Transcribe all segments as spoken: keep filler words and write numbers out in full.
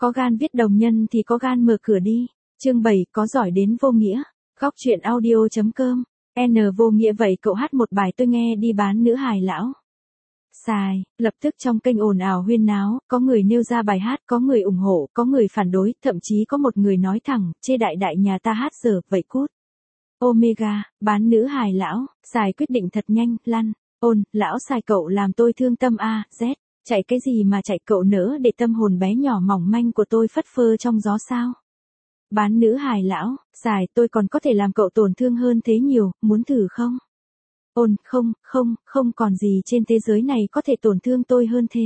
Có gan viết đồng nhân thì có gan mở cửa đi. Chương bảy, có giỏi đến vô nghĩa. Góc truyện audio chấm com. N vô nghĩa vậy cậu hát một bài tôi nghe đi bán nữ hài lão. Xài, lập tức trong kênh ồn ào huyên náo, có người nêu ra bài hát, có người ủng hộ, có người phản đối, thậm chí có một người nói thẳng, chê đại đại nhà ta hát dở, vậy cút. Omega, bán nữ hài lão, Xài quyết định thật nhanh, lăn. Ôn, lão Xài cậu làm tôi thương tâm a, z, chạy cái gì mà chạy cậu nỡ để tâm hồn bé nhỏ mỏng manh của tôi phất phơ trong gió sao? Bán nữ hài lão, Xài tôi còn có thể làm cậu tổn thương hơn thế nhiều, muốn thử không? Ôn, không, không, không còn gì trên thế giới này có thể tổn thương tôi hơn thế.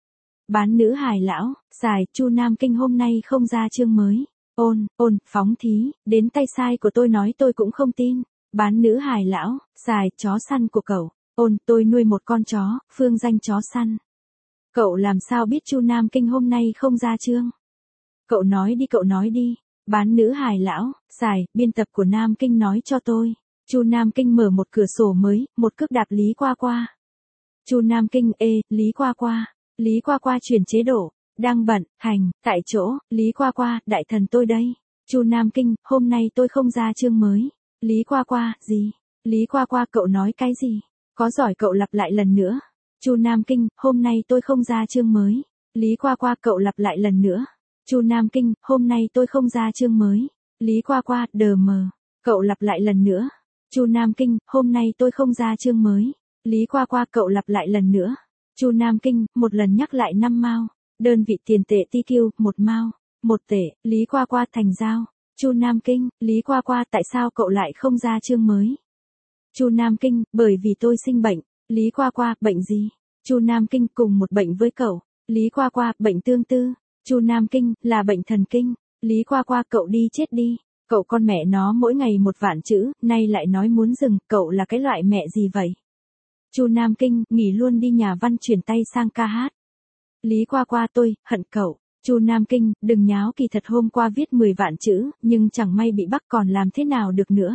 Bán nữ hài lão, Xài, Chu Nam Kinh hôm nay không ra chương mới. Ôn, ôn, phóng thí, đến tay sai của tôi nói tôi cũng không tin. Bán nữ hài lão, Xài, chó săn của cậu. Ôn, tôi nuôi một con chó, phương danh chó săn. Cậu làm sao biết Chu Nam Kinh hôm nay không ra chương? Cậu nói đi cậu nói đi. Bán nữ hài lão, Xài, biên tập của Nam Kinh nói cho tôi. Chu Nam Kinh mở một cửa sổ mới, một cước đạp Lý Qua Qua. Chu Nam Kinh, ê, Lý Qua Qua. Lý Qua Qua chuyển chế độ. Đang bận, hành, tại chỗ, Lý Qua Qua, đại thần tôi đây. Chu Nam Kinh, hôm nay tôi không ra chương mới. Lý Qua Qua, gì? Lý Qua Qua cậu nói cái gì? Có giỏi cậu lặp lại lần nữa. Chu Nam Kinh, hôm nay tôi không ra chương mới. Lý Qua Qua cậu lặp lại lần nữa. Chu Nam Kinh, hôm nay tôi không ra chương mới. Lý Qua Qua, đờ mờ. Cậu lặp lại lần nữa. Chu Nam Kinh, hôm nay tôi không ra chương mới. Lý Qua Qua cậu lặp lại lần nữa. Chu Nam Kinh, một lần nhắc lại năm mao. Đơn vị tiền tệ tê quy, một mao. Một tệ, Lý Qua Qua thành giao. Chu Nam Kinh, Lý Qua Qua tại sao cậu lại không ra chương mới? Chu Nam Kinh, bởi vì tôi sinh bệnh. Lý Qua Qua, bệnh gì? Chu Nam Kinh, cùng một bệnh với cậu. Lý Qua Qua, bệnh tương tư. Chu Nam Kinh, là bệnh thần kinh. Lý Qua Qua cậu đi chết đi. Cậu con mẹ nó mỗi ngày một vạn chữ, nay lại nói muốn dừng, cậu là cái loại mẹ gì vậy? Chu Nam Kinh, nghỉ luôn đi nhà văn chuyển tay sang ca hát. Lý Qua Qua tôi, hận cậu. Chu Nam Kinh, đừng nháo kỳ thật hôm qua viết mười vạn chữ, nhưng chẳng may bị bắt còn làm thế nào được nữa.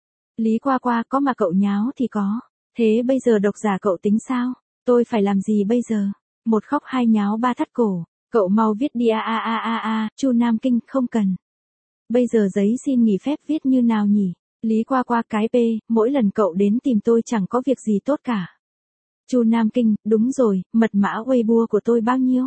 Lý Qua Qua có mà cậu nháo thì có. Thế bây giờ độc giả cậu tính sao? Tôi phải làm gì bây giờ? Một khóc hai nháo ba thắt cổ. Cậu mau viết đi a a a a a, Chu Nam Kinh, không cần. Bây giờ giấy xin nghỉ phép viết như nào nhỉ? Lý Qua Qua cái p, mỗi lần cậu đến tìm tôi chẳng có việc gì tốt cả. Chu Nam Kinh, đúng rồi, mật mã Weibo của tôi bao nhiêu?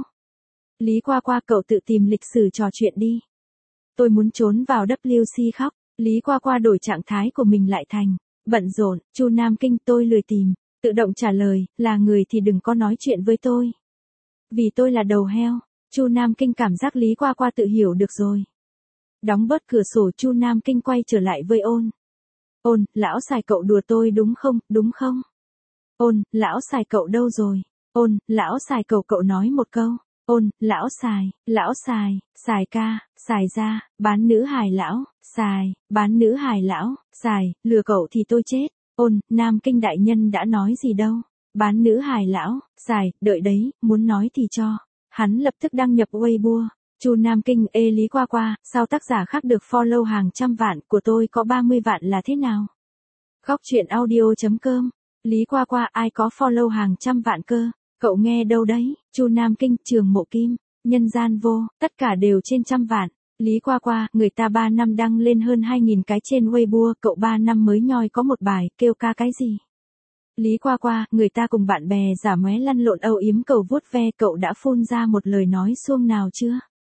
Lý Qua Qua cậu tự tìm lịch sử trò chuyện đi. Tôi muốn trốn vào W C khóc. Lý Qua Qua đổi trạng thái của mình lại thành bận rộn. Chu Nam Kinh, tôi lười tìm. Tự động trả lời, là người thì đừng có nói chuyện với tôi. Vì tôi là đầu heo. Chu Nam Kinh cảm giác Lý Qua Qua tự hiểu được rồi. Đóng bớt cửa sổ, Chu Nam Kinh quay trở lại với ôn. Ôn, lão Xài cậu đùa tôi đúng không, đúng không? Ôn, lão Xài cậu đâu rồi? Ôn, lão Xài cậu cậu nói một câu. Ôn, lão Xài, lão Xài, Xài ca, Xài ra, bán nữ hài lão, Xài, bán nữ hài lão, Xài, lừa cậu thì tôi chết. Ôn, Nam Kinh đại nhân đã nói gì đâu? Bán nữ hài lão, Xài, đợi đấy, muốn nói thì cho. Hắn lập tức đăng nhập Weibo. Chu Nam Kinh, ê Lý Qua Qua, sao tác giả khác được follow hàng trăm vạn, của tôi có ba mươi vạn là thế nào? Góc truyện audio chấm com. Lý Qua Qua, ai có follow hàng trăm vạn cơ? Cậu nghe đâu đấy? Chu Nam Kinh, Trường Mộ Kim, Nhân Gian Vô, tất cả đều trên trăm vạn. Lý Qua Qua, người ta ba năm đăng lên hơn hai nghìn cái trên Weibo, cậu ba năm mới nhoi có một bài, kêu ca cái gì? Lý Qua Qua, người ta cùng bạn bè giả móe lăn lộn âu yếm cầu vuốt ve, cậu đã phun ra một lời nói suông nào chưa?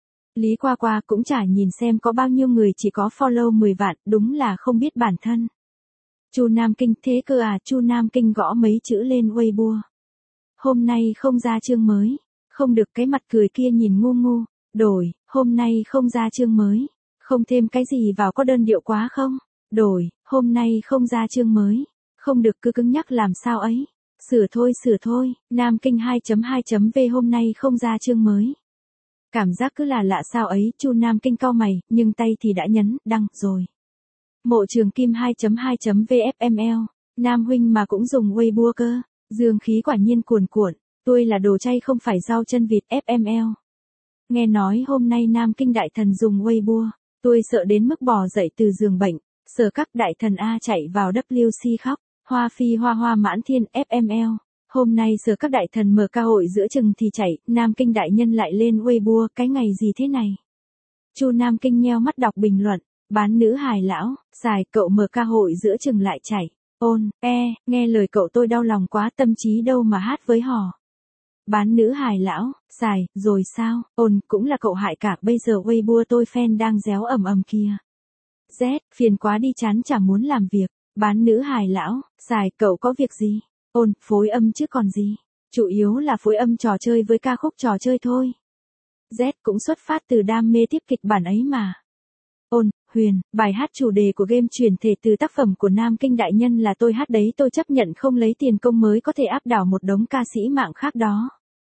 Lý Qua Qua cũng chả nhìn xem có bao nhiêu người chỉ có follow mười vạn, đúng là không biết bản thân. Chu Nam Kinh, thế cơ à? Chu Nam Kinh gõ mấy chữ lên Weibo. Hôm nay không ra chương mới. Không được, cái mặt cười kia nhìn ngu ngu. Đổi, hôm nay không ra chương mới. Không thêm cái gì vào có đơn điệu quá không? Đổi, hôm nay không ra chương mới. Không được, cứ cứng nhắc làm sao ấy. Sửa thôi sửa thôi, Nam Kinh hai chấm hai chấm v hôm nay không ra chương mới. Cảm giác cứ là lạ sao ấy, Chu Nam Kinh cau mày, nhưng tay thì đã nhấn, đăng, rồi. Mộ Trường Kim hai chấm hai chấm v f m l, Nam huynh mà cũng dùng Weibo cơ, dương khí quả nhiên cuồn cuộn, tôi là đồ chay không phải rau chân vịt ép em lờ. Nghe nói hôm nay Nam Kinh đại thần dùng Weibo, tôi sợ đến mức bò dậy từ giường bệnh, sở các đại thần A chạy vào W C khóc, hoa phi hoa hoa mãn thiên ép em lờ. Hôm nay giờ các đại thần mở ca hội giữa chừng thì chạy, Nam Kinh đại nhân lại lên Weibo, cái ngày gì thế này? Chu Nam Kinh nheo mắt đọc bình luận, bán nữ hài lão, xài, cậu mở ca hội giữa chừng lại chạy. Ôn, e, nghe lời cậu tôi đau lòng quá, tâm trí đâu mà hát với hò. Bán nữ hài lão, xài, rồi sao? Ôn, cũng là cậu hại cả, bây giờ Weibo tôi fan đang réo ầm ầm kìa. Z, phiền quá đi, chán chả muốn làm việc. Bán nữ hài lão, xài, cậu có việc gì? Ôn, phối âm chứ còn gì. Chủ yếu là phối âm trò chơi với ca khúc trò chơi thôi. Z cũng xuất phát từ đam mê tiếp kịch bản ấy mà. Ôn, Huyền, bài hát chủ đề của game chuyển thể từ tác phẩm của Nam Kinh đại nhân là tôi hát đấy, tôi chấp nhận không lấy tiền công mới có thể áp đảo một đống ca sĩ mạng khác đó.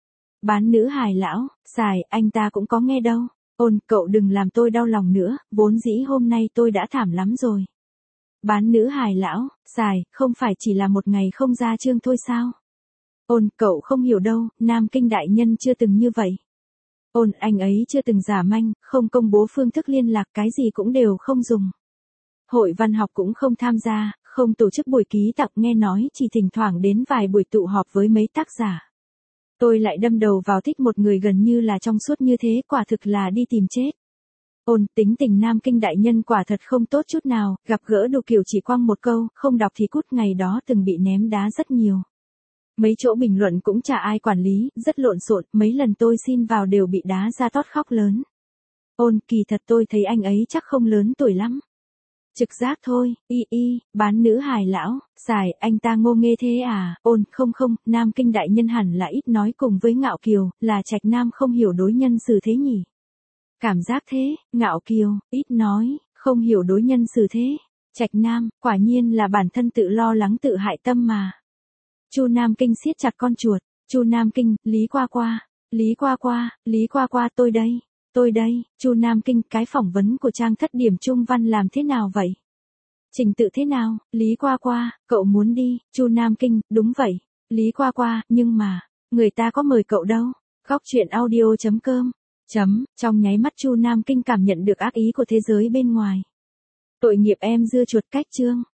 Bán nữ hài lão, xài, anh ta cũng có nghe đâu. Ôn, cậu đừng làm tôi đau lòng nữa, vốn dĩ hôm nay tôi đã thảm lắm rồi. Bán nữ hài lão, xài, không phải chỉ là một ngày không ra chương thôi sao? Ôn, cậu không hiểu đâu, Nam Kinh đại nhân chưa từng như vậy. Ôn, anh ấy chưa từng giả manh, không công bố phương thức liên lạc, cái gì cũng đều không dùng. Hội văn học cũng không tham gia, không tổ chức buổi ký tặng, nghe nói chỉ thỉnh thoảng đến vài buổi tụ họp với mấy tác giả. Tôi lại đâm đầu vào thích một người gần như là trong suốt như thế, quả thực là đi tìm chết. Ôn, tính tình Nam Kinh đại nhân quả thật không tốt chút nào, gặp gỡ đủ kiểu chỉ quăng một câu, không đọc thì cút, ngày đó từng bị ném đá rất nhiều. Mấy chỗ bình luận cũng chả ai quản lý, rất lộn xộn, mấy lần tôi xin vào đều bị đá ra tót khóc lớn. Ôn, kỳ thật tôi thấy anh ấy chắc không lớn tuổi lắm. Trực giác thôi, y y, bán nữ hài lão, xài, anh ta ngô nghê thế à? Ôn, không không, Nam Kinh đại nhân hẳn là ít nói cùng với Ngạo Kiều, là Trạch Nam không hiểu đối nhân xử thế nhỉ? Cảm giác thế, Ngạo Kiều, ít nói, không hiểu đối nhân xử thế. Trạch Nam, quả nhiên là bản thân tự lo lắng tự hại tâm mà. Chu Nam Kinh siết chặt con chuột. Chu Nam Kinh, Lý Qua Qua, Lý Qua Qua, Lý Qua Qua, tôi đây, tôi đây. Chu Nam Kinh, cái phỏng vấn của trang thất điểm trung văn làm thế nào vậy? Trình tự thế nào? Lý Qua Qua, cậu muốn đi? Chu Nam Kinh, đúng vậy. Lý Qua Qua, nhưng mà, người ta có mời cậu đâu. Góc truyện audio chấm com. Chấm, trong nháy mắt Chu Nam Kinh cảm nhận được ác ý của thế giới bên ngoài. Tội nghiệp em dưa chuột cách chương.